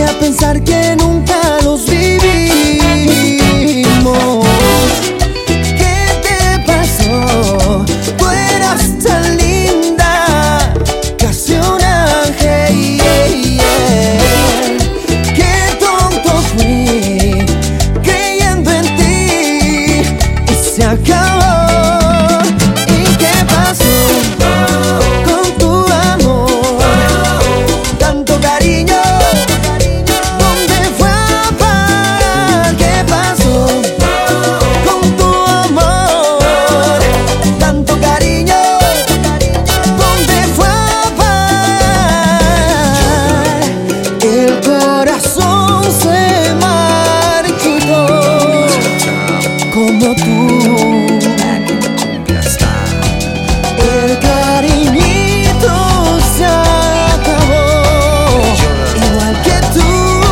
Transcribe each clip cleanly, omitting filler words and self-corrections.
a pensar que nunca los vivimos. ¿Qué te pasó? Tú eras tan linda, casi un ángel. Qué tonto fui, creyendo en ti, y se acabó. ¿Y qué pasó con tu amor? Tanto cariño, ¿dónde fue a parar? ¿Qué pasó con tu amor? Tanto cariño, ¿dónde fue a parar? El corazón se marchitó como tú. El cariñito se acabó, igual que tú.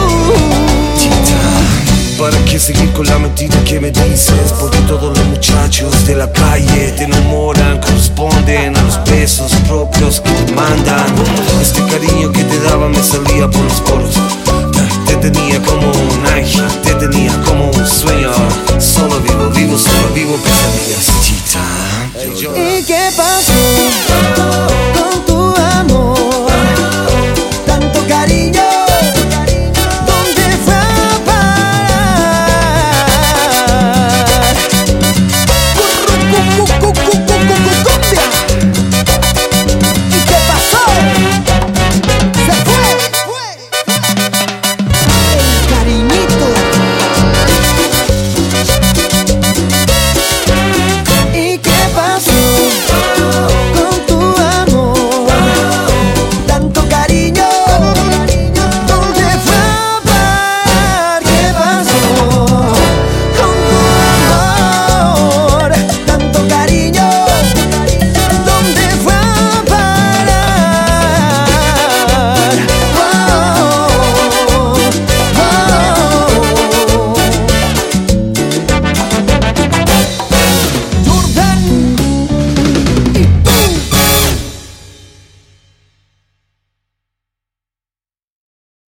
¿Para qué seguir con la mentira que me dices? Porque todos los muchachos de la calle te enamoran, corresponden a los besos propios que te mandan. Este cariño que te daba me salía por los poros. Te tenía como un ángel, te tenía como un sueño.